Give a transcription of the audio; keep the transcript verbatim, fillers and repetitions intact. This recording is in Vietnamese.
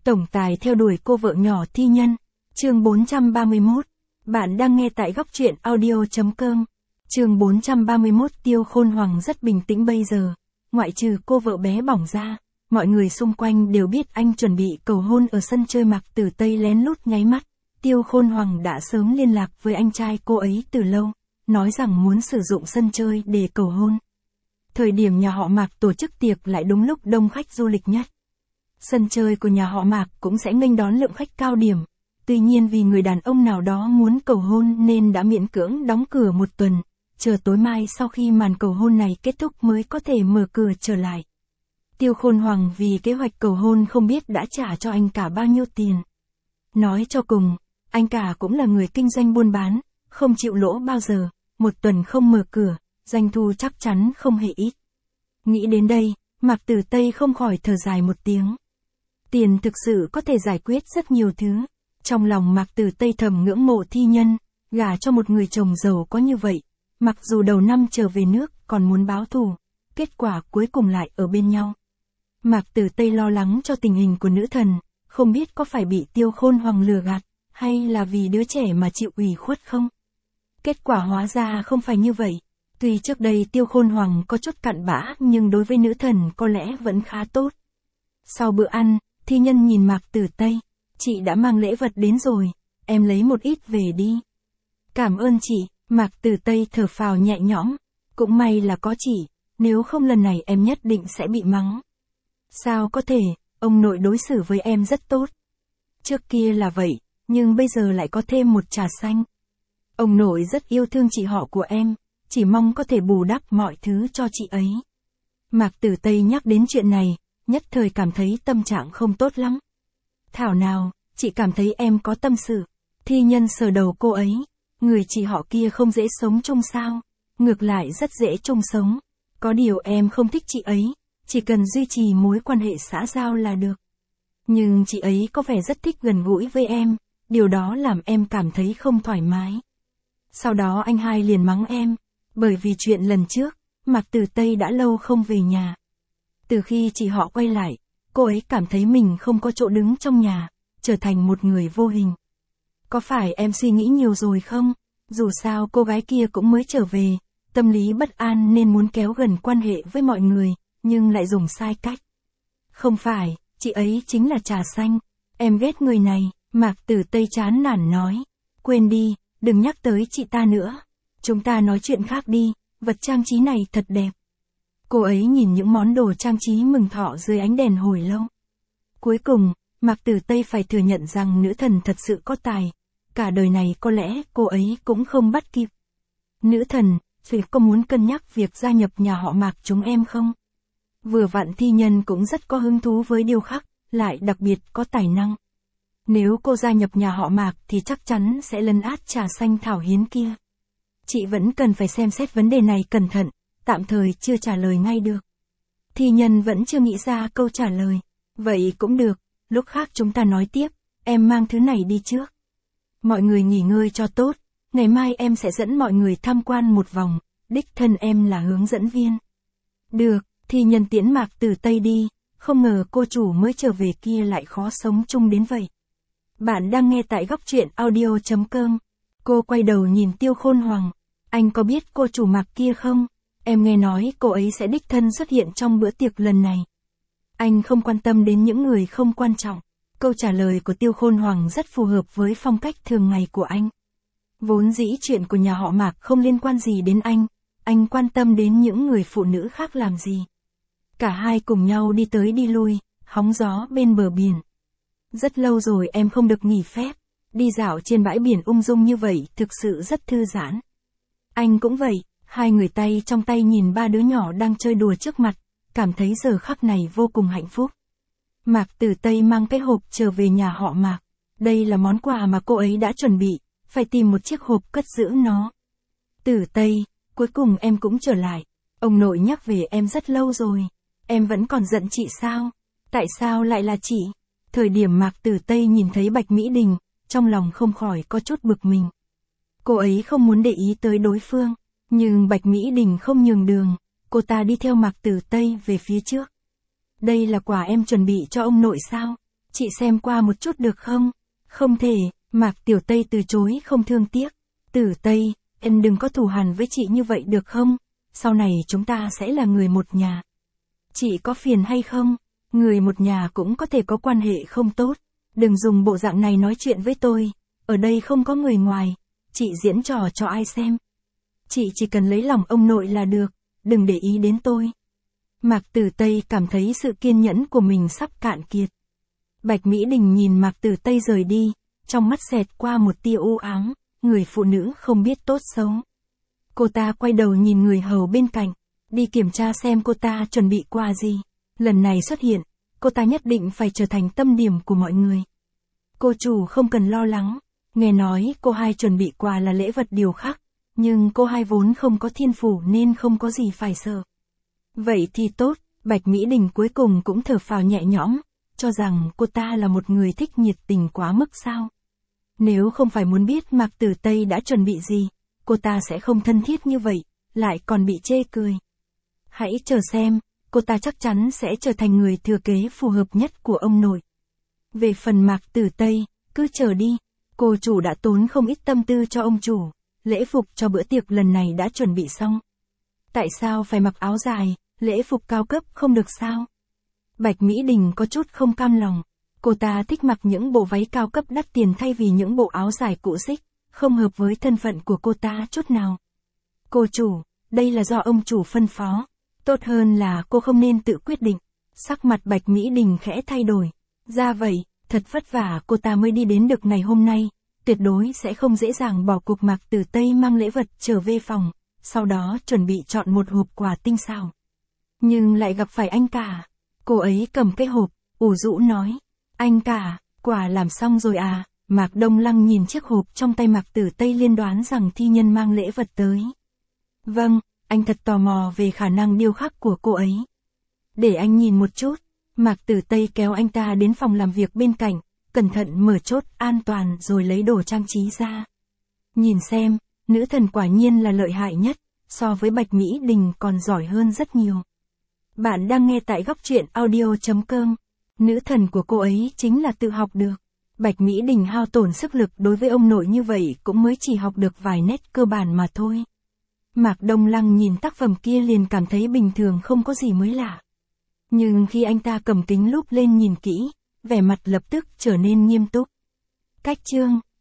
Tổng tài theo đuổi cô vợ nhỏ thi nhân. Chương bốn trăm ba mươi mốt. Bạn đang nghe tại góc truyện audio.com. Chương bốn trăm ba mươi mốt. Tiêu Khôn Hoàng rất bình tĩnh bây giờ. Ngoại trừ cô vợ bé bỏng ra, mọi người xung quanh đều biết anh chuẩn bị cầu hôn ở sân chơi. Mạc Tử Tây lén lút nháy mắt. Tiêu Khôn Hoàng đã sớm liên lạc với anh trai cô ấy từ lâu, nói rằng muốn sử dụng sân chơi để cầu hôn. Thời điểm nhà họ Mạc tổ chức tiệc lại đúng lúc đông khách du lịch nhất. Sân chơi của nhà họ Mạc cũng sẽ nghênh đón lượng khách cao điểm. Tuy nhiên vì người đàn ông nào đó muốn cầu hôn nên đã miễn cưỡng đóng cửa một tuần, chờ tối mai sau khi màn cầu hôn này kết thúc mới có thể mở cửa trở lại. Tiêu Khôn Hoàng vì kế hoạch cầu hôn không biết đã trả cho anh cả bao nhiêu tiền. Nói cho cùng, anh cả cũng là người kinh doanh buôn bán, không chịu lỗ bao giờ, một tuần không mở cửa, doanh thu chắc chắn không hề ít. Nghĩ đến đây, Mạc Tử Tây không khỏi thở dài một tiếng. Tiền thực sự có thể giải quyết rất nhiều thứ. Trong lòng Mạc Tử Tây thầm ngưỡng mộ thi nhân, gả cho một người chồng giàu có như vậy. Mặc dù đầu năm trở về nước còn muốn báo thù, kết quả cuối cùng lại ở bên nhau. Mạc Tử Tây lo lắng cho tình hình của nữ thần, không biết có phải bị Tiêu Khôn Hoàng lừa gạt, hay là vì đứa trẻ mà chịu ủy khuất không? Kết quả hóa ra không phải như vậy. Tuy trước đây Tiêu Khôn Hoàng có chút cặn bã nhưng đối với nữ thần có lẽ vẫn khá tốt. Sau bữa ăn, thi nhân nhìn Mạc Tử Tây. Chị đã mang lễ vật đến rồi, em lấy một ít về đi. Cảm ơn chị, Mạc Tử Tây thở phào nhẹ nhõm. Cũng may là có chị, nếu không lần này em nhất định sẽ bị mắng. Sao có thể, ông nội đối xử với em rất tốt. Trước kia là vậy, nhưng bây giờ lại có thêm một trà xanh. Ông nội rất yêu thương chị họ của em, chỉ mong có thể bù đắp mọi thứ cho chị ấy. Mạc Tử Tây nhắc đến chuyện này, nhất thời cảm thấy tâm trạng không tốt lắm. Thảo nào, chị cảm thấy em có tâm sự. Thi nhân sờ đầu cô ấy. Người chị họ kia không dễ sống chung sao? Ngược lại rất dễ chung sống. Có điều em không thích chị ấy, chỉ cần duy trì mối quan hệ xã giao là được. Nhưng chị ấy có vẻ rất thích gần gũi với em, điều đó làm em cảm thấy không thoải mái. Sau đó anh hai liền mắng em, bởi vì chuyện lần trước, Mạc Tử Tây đã lâu không về nhà. Từ khi chị họ quay lại, cô ấy cảm thấy mình không có chỗ đứng trong nhà, trở thành một người vô hình. Có phải em suy nghĩ nhiều rồi không? Dù sao cô gái kia cũng mới trở về, tâm lý bất an nên muốn kéo gần quan hệ với mọi người, nhưng lại dùng sai cách. Không phải, chị ấy chính là trà xanh. Em ghét người này, Mạc Tử Tây chán nản nói. Quên đi, đừng nhắc tới chị ta nữa. Chúng ta nói chuyện khác đi, vật trang trí này thật đẹp. Cô ấy nhìn những món đồ trang trí mừng thọ dưới ánh đèn hồi lâu. Cuối cùng, Mạc Tử Tây phải thừa nhận rằng nữ thần thật sự có tài. Cả đời này có lẽ cô ấy cũng không bắt kịp. Nữ thần, Phi có muốn cân nhắc việc gia nhập nhà họ Mạc chúng em không? Vừa vặn thi nhân cũng rất có hứng thú với điêu khắc, lại đặc biệt có tài năng. Nếu cô gia nhập nhà họ Mạc thì chắc chắn sẽ lấn át trà xanh thảo hiến kia. Chị vẫn cần phải xem xét vấn đề này cẩn thận, tạm thời chưa trả lời ngay được. Thi nhân vẫn chưa nghĩ ra câu trả lời. Vậy cũng được, lúc khác chúng ta nói tiếp, em mang thứ này đi trước. Mọi người nghỉ ngơi cho tốt, ngày mai em sẽ dẫn mọi người tham quan một vòng, đích thân em là hướng dẫn viên. Được, thi nhân tiễn Mạc Tử Tây đi, không ngờ cô chủ mới trở về kia lại khó sống chung đến vậy. Bạn đang nghe tại góc truyện audio.com. Cô quay đầu nhìn Tiêu Khôn Hoàng. Anh có biết cô chủ Mạc kia không? Em nghe nói cô ấy sẽ đích thân xuất hiện trong bữa tiệc lần này. Anh không quan tâm đến những người không quan trọng. Câu trả lời của Tiêu Khôn Hoàng rất phù hợp với phong cách thường ngày của anh. Vốn dĩ chuyện của nhà họ Mạc không liên quan gì đến anh. Anh quan tâm đến những người phụ nữ khác làm gì. Cả hai cùng nhau đi tới đi lui, hóng gió bên bờ biển. Rất lâu rồi em không được nghỉ phép. Đi dạo trên bãi biển ung dung như vậy thực sự rất thư giãn. Anh cũng vậy, hai người tay trong tay nhìn ba đứa nhỏ đang chơi đùa trước mặt, cảm thấy giờ khắc này vô cùng hạnh phúc. Mạc Tử Tây mang cái hộp trở về nhà họ Mạc. Đây là món quà mà cô ấy đã chuẩn bị, phải tìm một chiếc hộp cất giữ nó. Tử Tây, cuối cùng em cũng trở lại. Ông nội nhắc về em rất lâu rồi. Em vẫn còn giận chị sao? Tại sao lại là chị? Thời điểm Mạc Tử Tây nhìn thấy Bạch Mỹ Đình, trong lòng không khỏi có chút bực mình. Cô ấy không muốn để ý tới đối phương, nhưng Bạch Mỹ Đình không nhường đường, cô ta đi theo Mạc Tử Tây về phía trước. Đây là quà em chuẩn bị cho ông nội sao? Chị xem qua một chút được không? Không thể, Mạc Tiểu Tây từ chối không thương tiếc. Tử Tây, em đừng có thù hằn với chị như vậy được không? Sau này chúng ta sẽ là người một nhà. Chị có phiền hay không? Người một nhà cũng có thể có quan hệ không tốt. Đừng dùng bộ dạng này nói chuyện với tôi. Ở đây không có người ngoài. Chị diễn trò cho ai xem. Chị chỉ cần lấy lòng ông nội là được. Đừng để ý đến tôi. Mạc Tử Tây cảm thấy sự kiên nhẫn của mình sắp cạn kiệt. Bạch Mỹ Đình nhìn Mạc Tử Tây rời đi. Trong mắt xẹt qua một tia u ám. Người phụ nữ không biết tốt xấu. Cô ta quay đầu nhìn người hầu bên cạnh. Đi kiểm tra xem cô ta chuẩn bị quà gì. Lần này xuất hiện, cô ta nhất định phải trở thành tâm điểm của mọi người. Cô chủ không cần lo lắng. Nghe nói cô hai chuẩn bị quà là lễ vật điều khác. Nhưng cô hai vốn không có thiên phủ nên không có gì phải sợ. Vậy thì tốt, Bạch Mỹ Đình cuối cùng cũng thở phào nhẹ nhõm. Cho rằng cô ta là một người thích nhiệt tình quá mức sao. Nếu không phải muốn biết Mạc Tử Tây đã chuẩn bị gì, cô ta sẽ không thân thiết như vậy, lại còn bị chê cười. Hãy chờ xem, cô ta chắc chắn sẽ trở thành người thừa kế phù hợp nhất của ông nội. Về phần Mạc Tử Tây, cứ chờ đi, cô chủ đã tốn không ít tâm tư cho ông chủ, lễ phục cho bữa tiệc lần này đã chuẩn bị xong. Tại sao phải mặc áo dài, lễ phục cao cấp không được sao? Bạch Mỹ Đình có chút không cam lòng. Cô ta thích mặc những bộ váy cao cấp đắt tiền thay vì những bộ áo dài cũ xích, không hợp với thân phận của cô ta chút nào. Cô chủ, đây là do ông chủ phân phó. Tốt hơn là cô không nên tự quyết định. Sắc mặt Bạch Mỹ Đình khẽ thay đổi. Ra vậy, thật vất vả cô ta mới đi đến được ngày hôm nay. Tuyệt đối sẽ không dễ dàng bỏ cuộc Mạc Tử Tây mang lễ vật trở về phòng. Sau đó chuẩn bị chọn một hộp quà tinh xảo. Nhưng lại gặp phải anh cả. Cô ấy cầm cái hộp, ủ rũ nói. Anh cả, quà làm xong rồi à? Mạc Đông Lăng nhìn chiếc hộp trong tay Mạc Tử Tây liên đoán rằng thi nhân mang lễ vật tới. Vâng, anh thật tò mò về khả năng điêu khắc của cô ấy. Để anh nhìn một chút. Mạc Tử Tây kéo anh ta đến phòng làm việc bên cạnh, cẩn thận mở chốt an toàn rồi lấy đồ trang trí ra. Nhìn xem, nữ thần quả nhiên là lợi hại nhất, so với Bạch Mỹ Đình còn giỏi hơn rất nhiều. Bạn đang nghe tại góc truyện audio chấm com. Nữ thần của cô ấy chính là tự học được. Bạch Mỹ Đình hao tổn sức lực đối với ông nội như vậy cũng mới chỉ học được vài nét cơ bản mà thôi. Mạc Đông Lăng nhìn tác phẩm kia liền cảm thấy bình thường không có gì mới lạ. Nhưng khi anh ta cầm kính lúp lên nhìn kỹ, vẻ mặt lập tức trở nên nghiêm túc. Cách chương